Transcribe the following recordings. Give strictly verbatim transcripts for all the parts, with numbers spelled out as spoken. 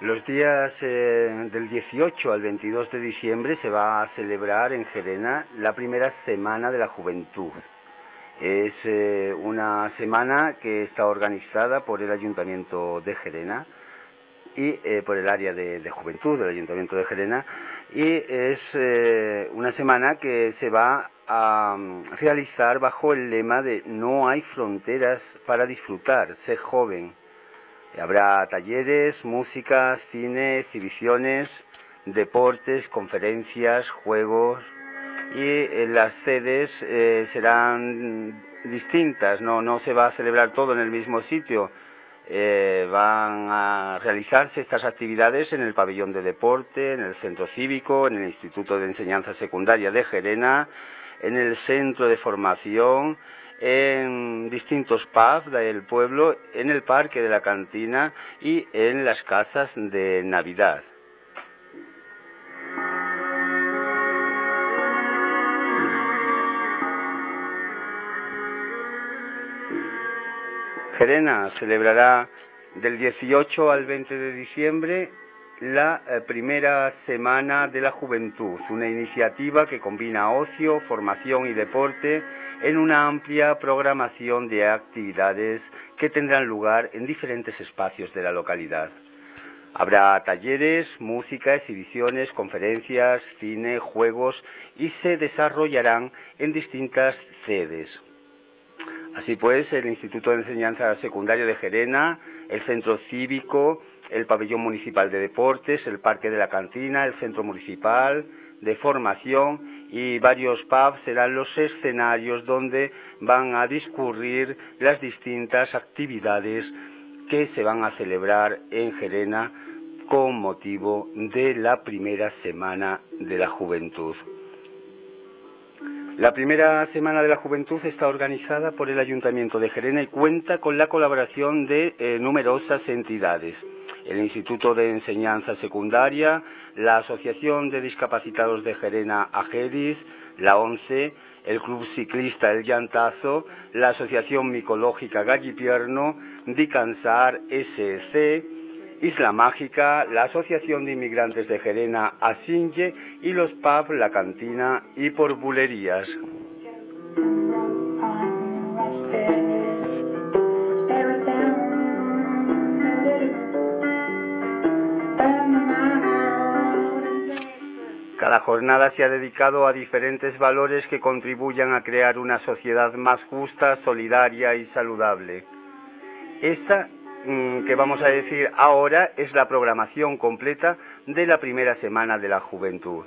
Los días eh, del dieciocho al veintidós de diciembre se va a celebrar en Gerena la primera Semana de la Juventud. Es eh, una semana que está organizada por el Ayuntamiento de Gerena y eh, por el área de, de juventud del Ayuntamiento de Gerena, y es eh, una semana que se va a um, realizar bajo el lema de "No hay fronteras para disfrutar, sé joven". Habrá talleres, música, cine, exhibiciones, deportes, conferencias, juegos, y eh, las sedes eh, serán distintas, no, no se va a celebrar todo en el mismo sitio. Eh, van a realizarse estas actividades en el pabellón de deporte, en el centro cívico, en el Instituto de Enseñanza Secundaria de Gerena, en el centro de formación, en distintos pubs del pueblo, en el parque de la cantina y en las casas de Navidad. Gerena celebrará del dieciocho al veinte de diciembre la eh, primera Semana de la Juventud, una iniciativa que combina ocio, formación y deporte en una amplia programación de actividades que tendrán lugar en diferentes espacios de la localidad. Habrá talleres, música, exhibiciones, conferencias, cine, juegos, y se desarrollarán en distintas sedes. Así pues, el Instituto de Enseñanza Secundaria de Gerena, el Centro Cívico, el Pabellón Municipal de Deportes, el Parque de la Cantina, el Centro Municipal de Formación y varios pubs serán los escenarios donde van a discurrir las distintas actividades que se van a celebrar en Gerena con motivo de la primera Semana de la Juventud. La primera Semana de la Juventud está organizada por el Ayuntamiento de Gerena y cuenta con la colaboración de eh, numerosas entidades: el Instituto de Enseñanza Secundaria, la Asociación de Discapacitados de Gerena AGEDIS, la ONCE, el Club Ciclista El Llantazo, la Asociación Micológica Gallipierno, Dicansar S C, Isla Mágica, la Asociación de Inmigrantes de Gerena Asinge y los pubs La Cantina y Por Bulerías. Cada jornada se ha dedicado a diferentes valores que contribuyan a crear una sociedad más justa, solidaria y saludable. Esta que vamos a decir ahora es la programación completa de la primera Semana de la Juventud.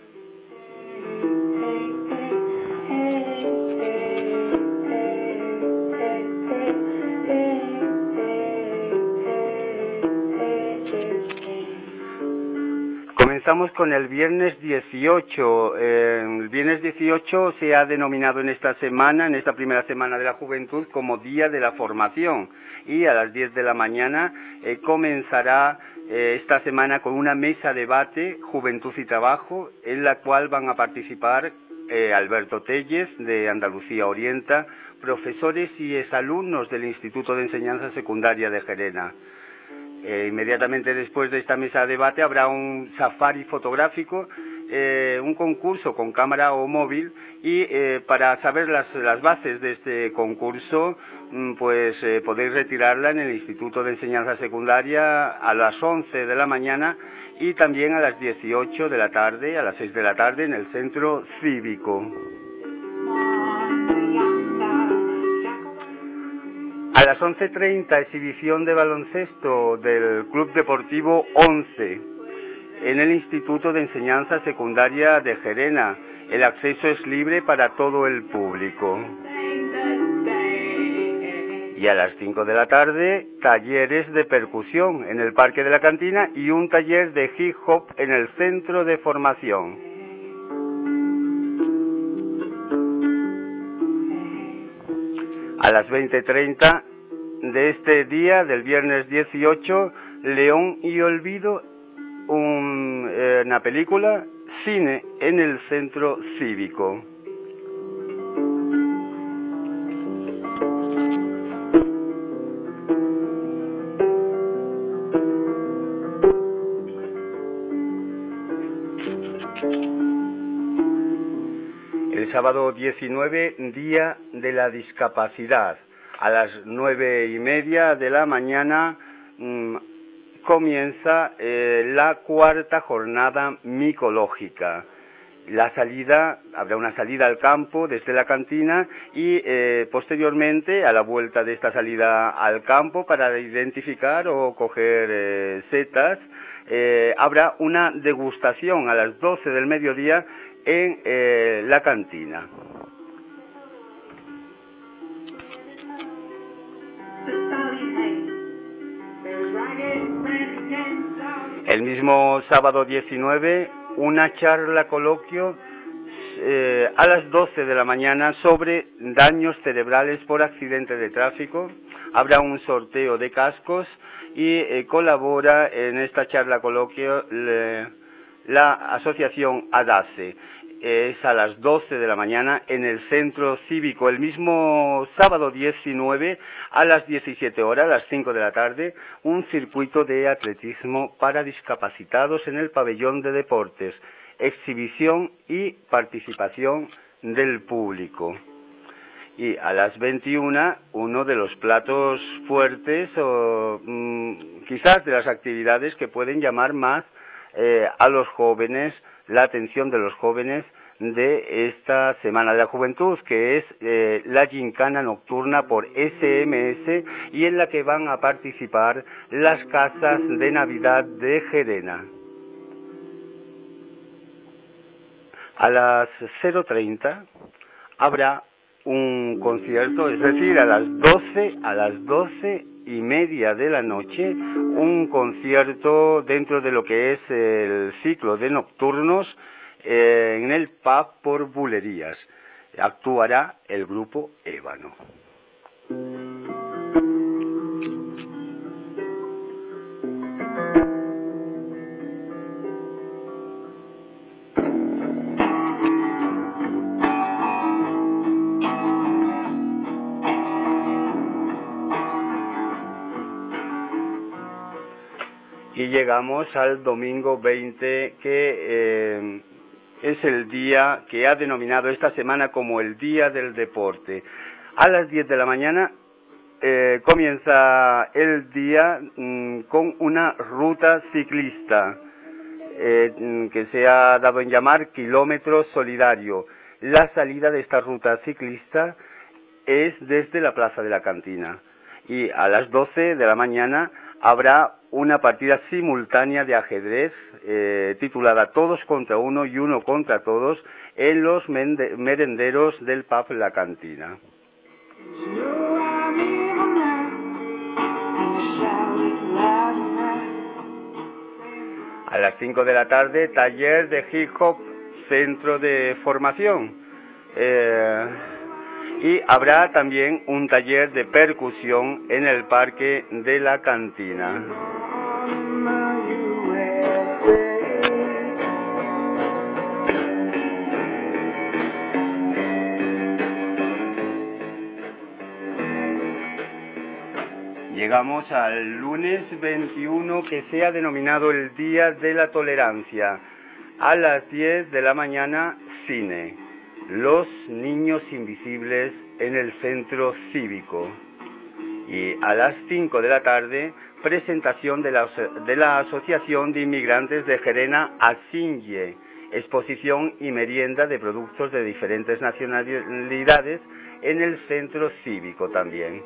Comenzamos con el viernes dieciocho. Eh, el viernes dieciocho se ha denominado en esta semana, en esta primera Semana de la Juventud, como Día de la Formación. Y a las diez de la mañana eh, comenzará eh, esta semana con una mesa debate, Juventud y Trabajo, en la cual van a participar eh, Alberto Tellez, de Andalucía Orienta, profesores y exalumnos del Instituto de Enseñanza Secundaria de Gerena. Eh, inmediatamente después de esta mesa de debate habrá un safari fotográfico, eh, un concurso con cámara o móvil, y eh, para saber las, las bases de este concurso, pues eh, podéis retirarla en el Instituto de Enseñanza Secundaria a las once de la mañana y también a las dieciocho de la tarde, a las seis de la tarde en el Centro Cívico. A las once treinta, exhibición de baloncesto del Club Deportivo once en el Instituto de Enseñanza Secundaria de Gerena. El acceso es libre para todo el público. Y a las cinco de la tarde, talleres de percusión en el Parque de la Cantina y un taller de hip hop en el Centro de Formación. A las veinte treinta de este día, del viernes dieciocho, León y Olvido, un, eh, una película, cine en el Centro Cívico. sábado diecinueve, Día de la Discapacidad. A las nueve y media de la mañana mmm, comienza eh, la cuarta jornada micológica. La salida, habrá una salida al campo desde la cantina y eh, posteriormente a la vuelta de esta salida al campo para identificar o coger eh, setas, eh, habrá una degustación a las doce del mediodía en eh, la cantina. El mismo sábado diecinueve, una charla coloquio eh, a las doce de la mañana sobre daños cerebrales por accidente de tráfico. Habrá un sorteo de cascos y eh, colabora en esta charla coloquio le, la asociación ADASE. Es a las doce de la mañana en el centro cívico. El mismo sábado diecinueve a las diecisiete horas, a las cinco de la tarde, un circuito de atletismo para discapacitados en el pabellón de deportes, exhibición y participación del público. Y a las veintiuna, uno de los platos fuertes o mmm, quizás de las actividades que pueden llamar más eh, a los jóvenes, la atención de los jóvenes de esta Semana de la Juventud, que es eh, la gincana nocturna por S M S y en la que van a participar las casas de Navidad de Gerena. A las cero treinta habrá un concierto, es decir, a las doce, a las doce y media de la noche, un concierto dentro de lo que es el ciclo de nocturnos eh, en el pub por Bulerías. Actuará el grupo Ébano. Y llegamos al domingo veinte, que eh, es el día que ha denominado esta semana como el Día del Deporte. A las diez de la mañana eh, comienza el día mmm, con una ruta ciclista eh, que se ha dado en llamar Kilómetro Solidario. La salida de esta ruta ciclista es desde la Plaza de la Cantina. Y a las doce de la mañana habrá una partida simultánea de ajedrez eh, titulada Todos contra uno y uno contra todos en los merenderos del pub La Cantina. A las cinco de la tarde, taller de hip hop, centro de formación. Eh, y habrá también un taller de percusión en el parque de la Cantina. Llegamos al lunes veintiuno, que se ha denominado el Día de la Tolerancia. A las diez de la mañana, cine. Los niños invisibles en el centro cívico. Y a las cinco de la tarde, presentación de la, de la Asociación de Inmigrantes de Gerena, ASINYE, exposición y merienda de productos de diferentes nacionalidades en el centro cívico también.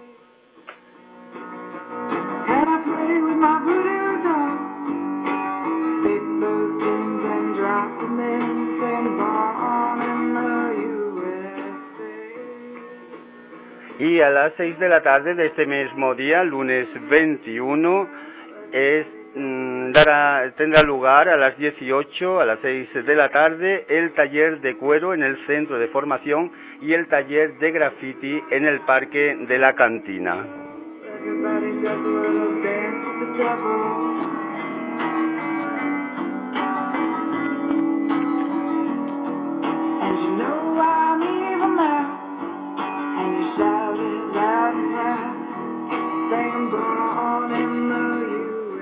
Y a las seis de la tarde de este mismo día, lunes veintiuno, es, mmm, dará, tendrá lugar a las dieciocho, a las seis de la tarde, el taller de cuero en el centro de formación y el taller de graffiti en el parque de la Cantina.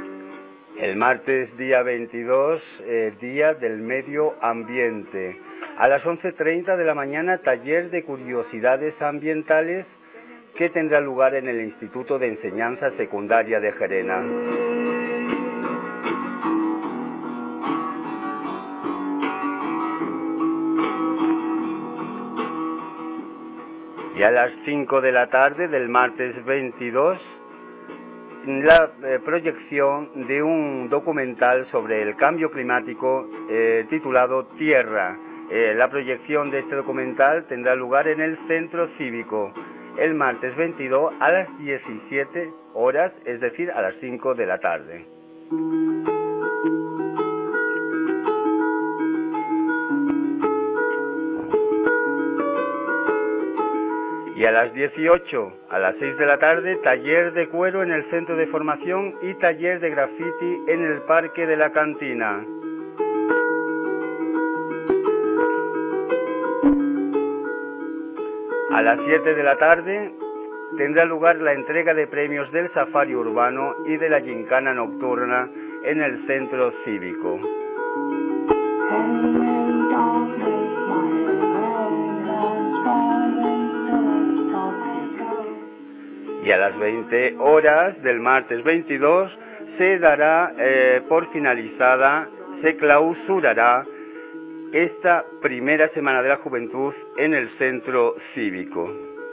El martes día veintidós, eh, Día del Medio Ambiente. A las once treinta de la mañana, taller de curiosidades ambientales que tendrá lugar en el Instituto de Enseñanza Secundaria de Gerena. Y a las cinco de la tarde del martes veintidós, la eh, proyección de un documental sobre el cambio climático eh, titulado Tierra. Eh, la proyección de este documental tendrá lugar en el Centro Cívico el martes veintidós a las diecisiete horas, es decir, a las cinco de la tarde. Y a las dieciocho, a las seis de la tarde, taller de cuero en el Centro de Formación y taller de graffiti en el Parque de la Cantina. A las siete de la tarde tendrá lugar la entrega de premios del Safari Urbano y de la Gincana Nocturna en el Centro Cívico. Y a las veinte horas del martes veintidós se dará eh, por finalizada, se clausurará esta primera Semana de la Juventud en el Centro Cívico.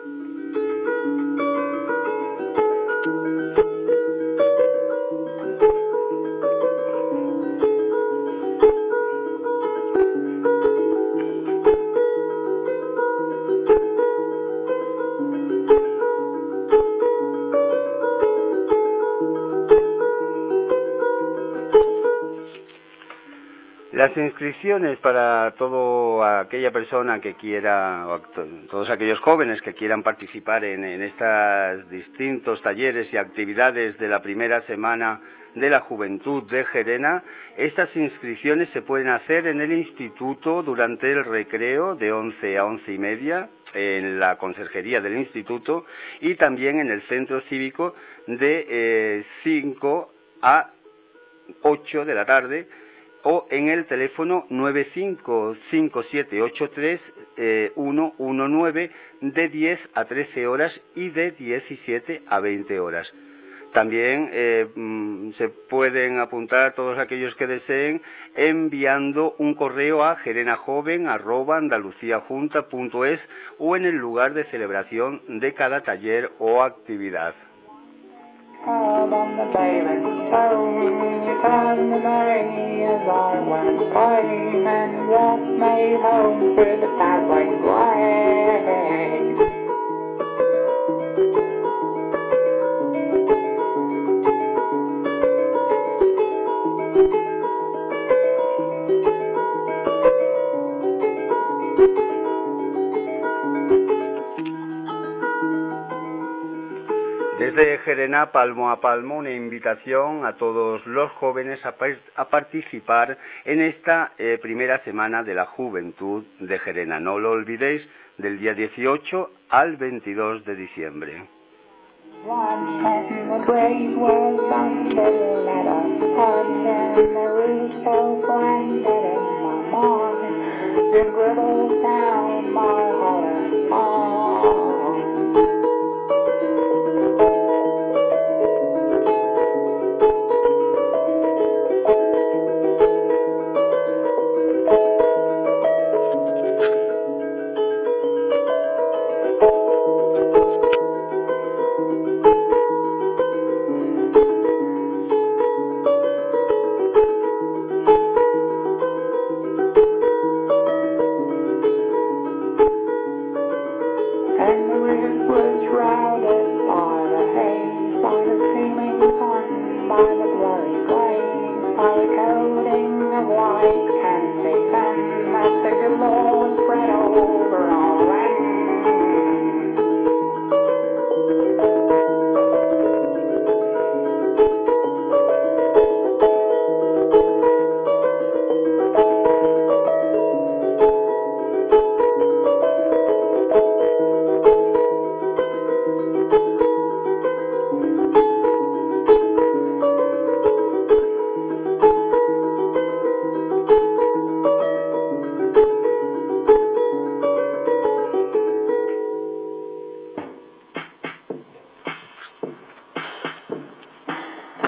Las inscripciones para toda aquella persona que quiera, o to, todos aquellos jóvenes que quieran participar en, en estos distintos talleres y actividades de la primera Semana de la Juventud de Gerena, estas inscripciones se pueden hacer en el instituto durante el recreo de once a once y media, en la conserjería del instituto, y también en el centro cívico de eh, cinco a ocho de la tarde, o en el teléfono nueve cinco cinco siete ocho tres uno uno nueve de diez a trece horas y de diecisiete a veinte horas. También eh, se pueden apuntar todos aquellos que deseen enviando un correo a gerenajoven arroba andaluciajunta punto es o en el lugar de celebración de cada taller o actividad. Out on the paving stone, you found the merry as I went by, and walked me home through the dazzling light. Desde Gerena, palmo a palmo, una invitación a todos los jóvenes a, a participar en esta eh, primera Semana de la Juventud de Gerena. No lo olvidéis, del día dieciocho al veintidós de diciembre. Once the great world under the ladder, and then the roof